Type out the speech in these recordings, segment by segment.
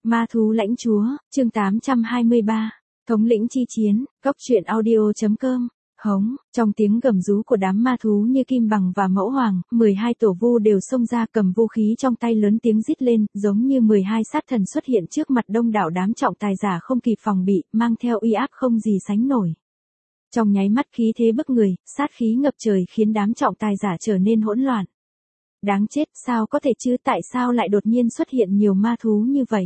Ma thú lãnh chúa, chương 823. Thống lĩnh chi chiến, góc truyện audio.com. Hống, trong tiếng gầm rú của đám ma thú như Kim Bằng và Mẫu Hoàng, 12 tổ vu đều xông ra cầm vũ khí trong tay lớn tiếng rít lên, giống như 12 sát thần xuất hiện trước mặt đông đảo đám trọng tài giả không kịp phòng bị, mang theo uy áp không gì sánh nổi. Trong nháy mắt khí thế bức người, sát khí ngập trời khiến đám trọng tài giả trở nên hỗn loạn. Đáng chết, sao có thể chứ, tại sao lại đột nhiên xuất hiện nhiều ma thú như vậy?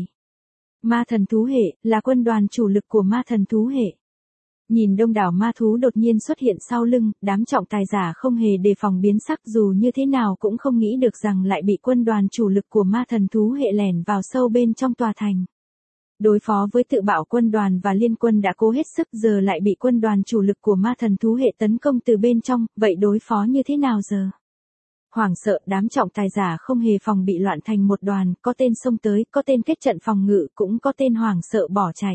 Ma thần thú hệ, là quân đoàn chủ lực của ma thần thú hệ. Nhìn đông đảo ma thú đột nhiên xuất hiện sau lưng, đám trọng tài giả không hề đề phòng biến sắc, dù như thế nào cũng không nghĩ được rằng lại bị quân đoàn chủ lực của ma thần thú hệ lẻn vào sâu bên trong tòa thành. Đối phó với tự bạo quân đoàn và liên quân đã cố hết sức, giờ lại bị quân đoàn chủ lực của ma thần thú hệ tấn công từ bên trong, vậy đối phó như thế nào giờ? Hoảng sợ, đám trọng tài giả không hề phòng bị loạn thành một đoàn, có tên xông tới, có tên kết trận phòng ngự, cũng có tên hoảng sợ bỏ chạy.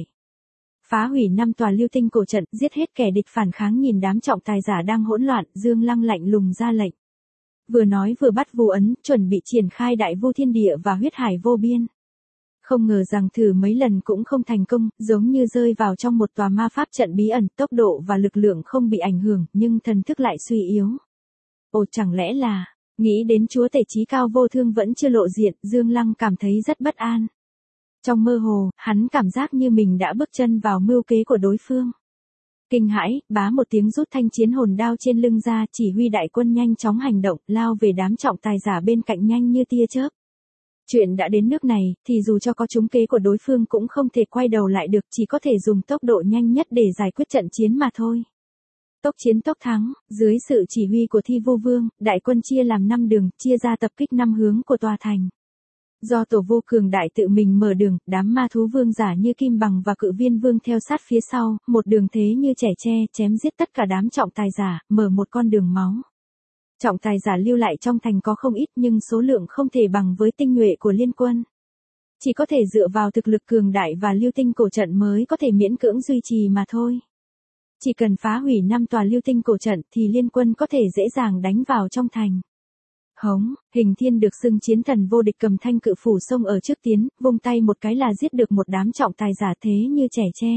Phá hủy 5 tòa lưu tinh cổ trận, giết hết kẻ địch phản kháng. Nhìn đám trọng tài giả đang hỗn loạn, Dương Lăng lạnh lùng ra lệnh. Vừa nói vừa bắt vu ấn, chuẩn bị triển khai đại vu thiên địa và huyết hải vô biên. Không ngờ rằng thử mấy lần cũng không thành công, giống như rơi vào trong một tòa ma pháp trận bí ẩn, tốc độ và lực lượng không bị ảnh hưởng, nhưng thần thức lại suy yếu. Ồ, chẳng lẽ là... Nghĩ đến chúa tể chí cao vô thương vẫn chưa lộ diện, Dương Lăng cảm thấy rất bất an. Trong mơ hồ, hắn cảm giác như mình đã bước chân vào mưu kế của đối phương. Kinh hãi, bá một tiếng rút thanh chiến hồn đao trên lưng ra, chỉ huy đại quân nhanh chóng hành động, lao về đám trọng tài giả bên cạnh nhanh như tia chớp. Chuyện đã đến nước này, thì dù cho có trúng kế của đối phương cũng không thể quay đầu lại được, chỉ có thể dùng tốc độ nhanh nhất để giải quyết trận chiến mà thôi. Tốc chiến tốc thắng, dưới sự chỉ huy của Thi Vu Vương, đại quân chia làm 5 đường, chia ra tập kích 5 hướng của tòa thành. Do tổ vô cường đại tự mình mở đường, đám ma thú vương giả như Kim Bằng và Cự Viên Vương theo sát phía sau, một đường thế như trẻ tre, chém giết tất cả đám trọng tài giả, mở một con đường máu. Trọng tài giả lưu lại trong thành có không ít nhưng số lượng không thể bằng với tinh nhuệ của liên quân. Chỉ có thể dựa vào thực lực cường đại và lưu tinh cổ trận mới có thể miễn cưỡng duy trì mà thôi. Chỉ cần phá hủy 5 tòa lưu tinh cổ trận thì liên quân có thể dễ dàng đánh vào trong thành. Hống, Hình Thiên được xưng chiến thần vô địch cầm thanh cự phủ xông ở trước tiến, vung tay một cái là giết được một đám trọng tài giả thế như trẻ tre.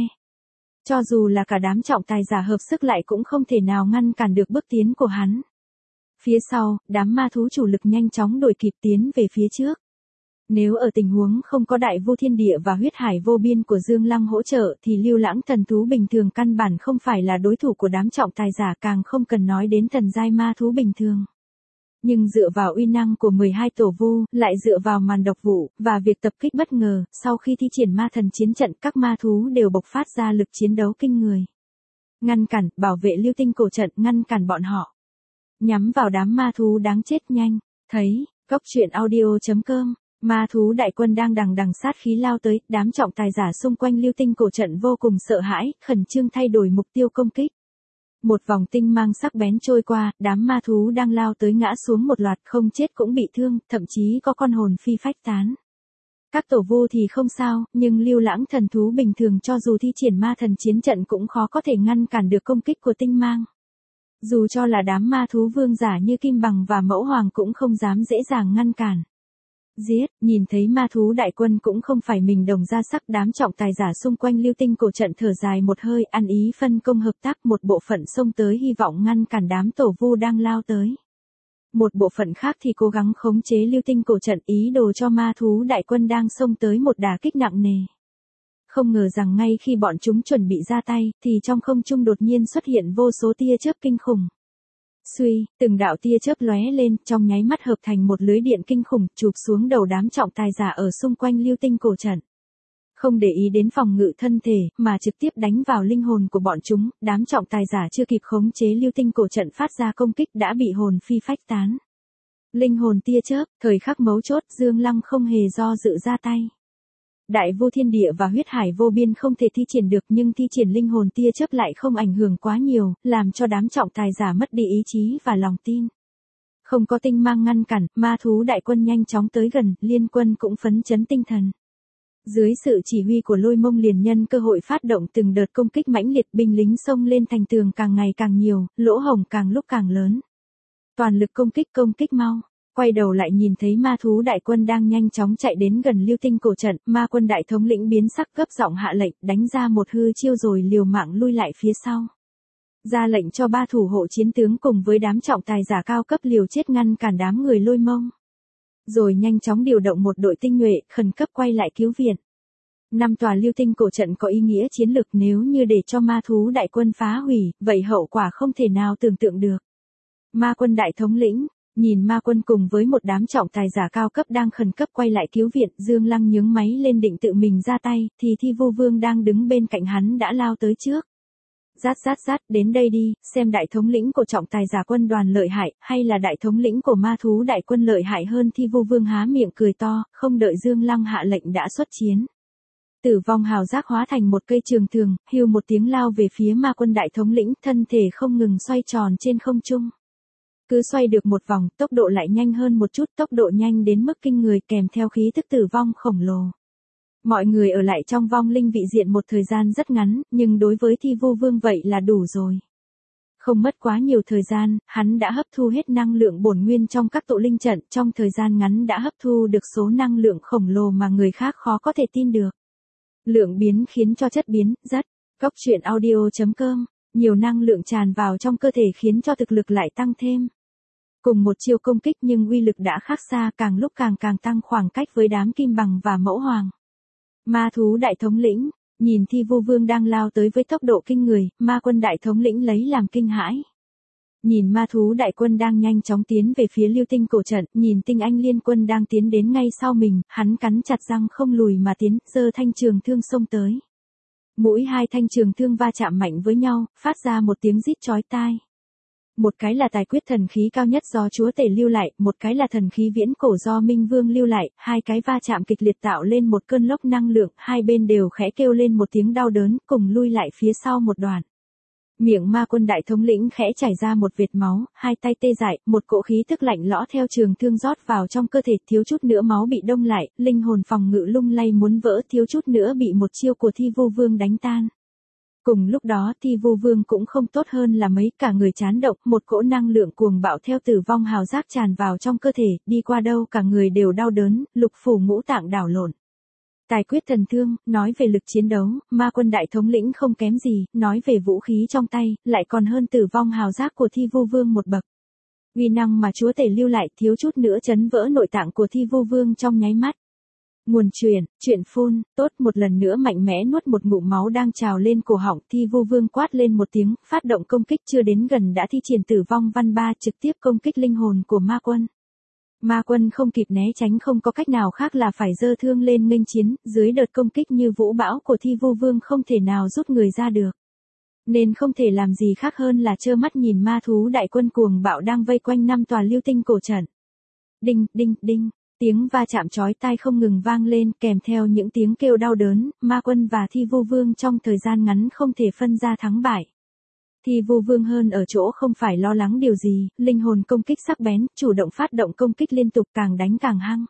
Cho dù là cả đám trọng tài giả hợp sức lại cũng không thể nào ngăn cản được bước tiến của hắn. Phía sau, đám ma thú chủ lực nhanh chóng đuổi kịp tiến về phía trước. Nếu ở tình huống không có đại vu thiên địa và huyết hải vô biên của Dương Lăng hỗ trợ thì Lưu Lãng thần thú bình thường căn bản không phải là đối thủ của đám trọng tài giả, càng không cần nói đến thần giai ma thú bình thường. Nhưng dựa vào uy năng của 12 tổ vu, lại dựa vào màn độc vụ, và việc tập kích bất ngờ, sau khi thi triển ma thần chiến trận các ma thú đều bộc phát ra lực chiến đấu kinh người. Ngăn cản, bảo vệ lưu tinh cổ trận, ngăn cản bọn họ. Nhắm vào đám ma thú đáng chết nhanh, thấy, góc truyện audio.com. Ma thú đại quân đang đằng đằng sát khí lao tới, đám trọng tài giả xung quanh lưu tinh cổ trận vô cùng sợ hãi, khẩn trương thay đổi mục tiêu công kích. Một vòng tinh mang sắc bén trôi qua, đám ma thú đang lao tới ngã xuống một loạt, không chết cũng bị thương, thậm chí có con hồn phi phách tán. Các tổ vu thì không sao, nhưng Lưu Lãng thần thú bình thường cho dù thi triển ma thần chiến trận cũng khó có thể ngăn cản được công kích của tinh mang. Dù cho là đám ma thú vương giả như Kim Bằng và Mẫu Hoàng cũng không dám dễ dàng ngăn cản. Giết, nhìn thấy ma thú đại quân cũng không phải mình đồng ra sắc, đám trọng tài giả xung quanh lưu tinh cổ trận thở dài một hơi, ăn ý phân công hợp tác, một bộ phận xông tới hy vọng ngăn cản đám tổ vu đang lao tới. Một bộ phận khác thì cố gắng khống chế lưu tinh cổ trận, ý đồ cho ma thú đại quân đang xông tới một đả kích nặng nề. Không ngờ rằng ngay khi bọn chúng chuẩn bị ra tay, thì trong không trung đột nhiên xuất hiện vô số tia chớp kinh khủng. Suy, từng đạo tia chớp lóe lên, trong nháy mắt hợp thành một lưới điện kinh khủng, chụp xuống đầu đám trọng tài giả ở xung quanh lưu tinh cổ trận. Không để ý đến phòng ngự thân thể, mà trực tiếp đánh vào linh hồn của bọn chúng, đám trọng tài giả chưa kịp khống chế lưu tinh cổ trận phát ra công kích đã bị hồn phi phách tán. Linh hồn tia chớp, thời khắc mấu chốt, Dương Lăng không hề do dự ra tay. Đại vu thiên địa và huyết hải vô biên không thể thi triển được, nhưng thi triển linh hồn tia chớp lại không ảnh hưởng quá nhiều, làm cho đám trọng tài giả mất đi ý chí và lòng tin. Không có tinh mang ngăn cản, ma thú đại quân nhanh chóng tới gần, liên quân cũng phấn chấn tinh thần. Dưới sự chỉ huy của Lôi Mông liền nhân cơ hội phát động từng đợt công kích mãnh liệt, binh lính xông lên thành tường càng ngày càng nhiều, lỗ hổng càng lúc càng lớn. Toàn lực công kích mau. Quay đầu lại nhìn thấy ma thú đại quân đang nhanh chóng chạy đến gần Lưu Tinh cổ trận, ma quân đại thống lĩnh biến sắc gấp giọng hạ lệnh, đánh ra một hư chiêu rồi liều mạng lui lại phía sau. Ra lệnh cho 3 thủ hộ chiến tướng cùng với đám trọng tài giả cao cấp liều chết ngăn cản đám người Lôi Mông. Rồi nhanh chóng điều động một đội tinh nhuệ, khẩn cấp quay lại cứu viện. 5 tòa Lưu Tinh cổ trận có ý nghĩa chiến lược, nếu như để cho ma thú đại quân phá hủy, vậy hậu quả không thể nào tưởng tượng được. Ma quân đại thống lĩnh, nhìn ma quân cùng với một đám trọng tài giả cao cấp đang khẩn cấp quay lại cứu viện, Dương Lăng nhướng máy lên định tự mình ra tay, thì Thi Vu Vương đang đứng bên cạnh hắn đã lao tới trước. Rát, đến đây đi, xem đại thống lĩnh của trọng tài giả quân đoàn lợi hại, hay là đại thống lĩnh của ma thú đại quân lợi hại hơn. Thi Vu Vương há miệng cười to, không đợi Dương Lăng hạ lệnh đã xuất chiến. Tử vong hào giác hóa thành một cây trường thường, hưu một tiếng lao về phía ma quân đại thống lĩnh, thân thể không ngừng xoay tròn trên không trung. Cứ xoay được một vòng, tốc độ lại nhanh hơn một chút, tốc độ nhanh đến mức kinh người kèm theo khí thức tử vong khổng lồ. Mọi người ở lại trong vong linh vị diện một thời gian rất ngắn, nhưng đối với Thi Vu Vương vậy là đủ rồi. Không mất quá nhiều thời gian, hắn đã hấp thu hết năng lượng bổn nguyên trong các tụ linh trận, trong thời gian ngắn đã hấp thu được số năng lượng khổng lồ mà người khác khó có thể tin được. Lượng biến khiến cho chất biến, rất. Cốc truyện audio.com, nhiều năng lượng tràn vào trong cơ thể khiến cho thực lực lại tăng thêm. Cùng một chiêu công kích nhưng uy lực đã khác xa, càng lúc càng tăng khoảng cách với đám kim bằng và mẫu hoàng. Ma thú đại thống lĩnh, nhìn Thi Vu Vương đang lao tới với tốc độ kinh người, ma quân đại thống lĩnh lấy làm kinh hãi. Nhìn ma thú đại quân đang nhanh chóng tiến về phía Lưu Tinh cổ trận, nhìn tinh anh liên quân đang tiến đến ngay sau mình, hắn cắn chặt răng không lùi mà tiến, giơ thanh trường thương xông tới. Mỗi hai thanh trường thương va chạm mạnh với nhau, phát ra một tiếng rít chói tai. Một cái là tài quyết thần khí cao nhất do chúa tể lưu lại, một cái là thần khí viễn cổ do Minh Vương lưu lại, hai cái va chạm kịch liệt tạo lên một cơn lốc năng lượng, hai bên đều khẽ kêu lên một tiếng đau đớn, cùng lui lại phía sau một đoạn. Miệng ma quân đại thống lĩnh khẽ chảy ra một vệt máu, hai tay tê dại, một cỗ khí tức lạnh lõ theo trường thương rót vào trong cơ thể, thiếu chút nữa máu bị đông lại, linh hồn phòng ngự lung lay muốn vỡ, thiếu chút nữa bị một chiêu của Thi Vu Vương đánh tan. Cùng lúc đó Thi Vu Vương cũng không tốt hơn là mấy, cả người chán động, một cỗ năng lượng cuồng bạo theo tử vong hào giác tràn vào trong cơ thể, đi qua đâu cả người đều đau đớn, lục phủ ngũ tạng đảo lộn. Tài quyết thần thương, nói về lực chiến đấu, ma quân đại thống lĩnh không kém gì, nói về vũ khí trong tay, lại còn hơn tử vong hào giác của Thi Vu Vương một bậc. Uy năng mà chúa tể lưu lại thiếu chút nữa chấn vỡ nội tạng của Thi Vu Vương trong nháy mắt. Nguồn chuyện phun, tốt, một lần nữa mạnh mẽ nuốt một ngụm máu đang trào lên cổ họng, Thi Vu Vương quát lên một tiếng, phát động công kích, chưa đến gần đã thi triển tử vong văn ba, trực tiếp công kích linh hồn của ma quân. Ma quân không kịp né tránh, không có cách nào khác là phải giơ thương lên nghênh chiến, dưới đợt công kích như vũ bão của Thi Vu Vương không thể nào rút người ra được. Nên không thể làm gì khác hơn là trơ mắt nhìn ma thú đại quân cuồng bạo đang vây quanh 5 tòa Lưu Tinh cổ trận. Đinh, đinh, đinh. Tiếng va chạm chói tai không ngừng vang lên, kèm theo những tiếng kêu đau đớn, ma quân và Thi Vu Vương trong thời gian ngắn không thể phân ra thắng bại. Thi Vu Vương hơn ở chỗ không phải lo lắng điều gì, linh hồn công kích sắc bén, chủ động phát động công kích liên tục, càng đánh càng hăng.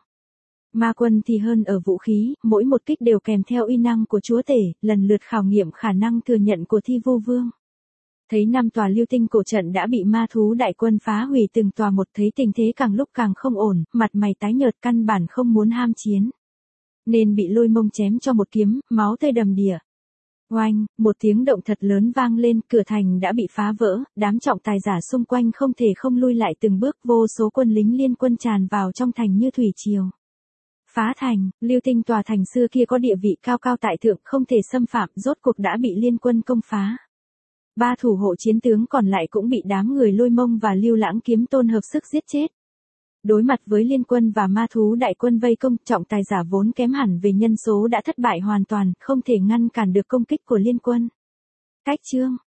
Ma quân thì hơn ở vũ khí, mỗi một kích đều kèm theo uy năng của chúa tể, lần lượt khảo nghiệm khả năng thừa nhận của Thi Vu Vương. Thấy 5 tòa Lưu Tinh cổ trận đã bị ma thú đại quân phá hủy từng tòa một, thấy tình thế càng lúc càng không ổn, mặt mày tái nhợt, căn bản không muốn ham chiến. Nên bị Lôi Mông chém cho một kiếm, máu tươi đầm đìa. Oanh, một tiếng động thật lớn vang lên, cửa thành đã bị phá vỡ, đám trọng tài giả xung quanh không thể không lui lại từng bước, vô số quân lính liên quân tràn vào trong thành như thủy triều. Phá thành, Lưu Tinh tòa thành xưa kia có địa vị cao cao tại thượng, không thể xâm phạm, rốt cuộc đã bị liên quân công phá. 3 thủ hộ chiến tướng còn lại cũng bị đám người Lôi Mông và Lưu Lãng Kiếm Tôn hợp sức giết chết. Đối mặt với liên quân và ma thú đại quân vây công, trọng tài giả vốn kém hẳn về nhân số đã thất bại hoàn toàn, không thể ngăn cản được công kích của liên quân. Cách chương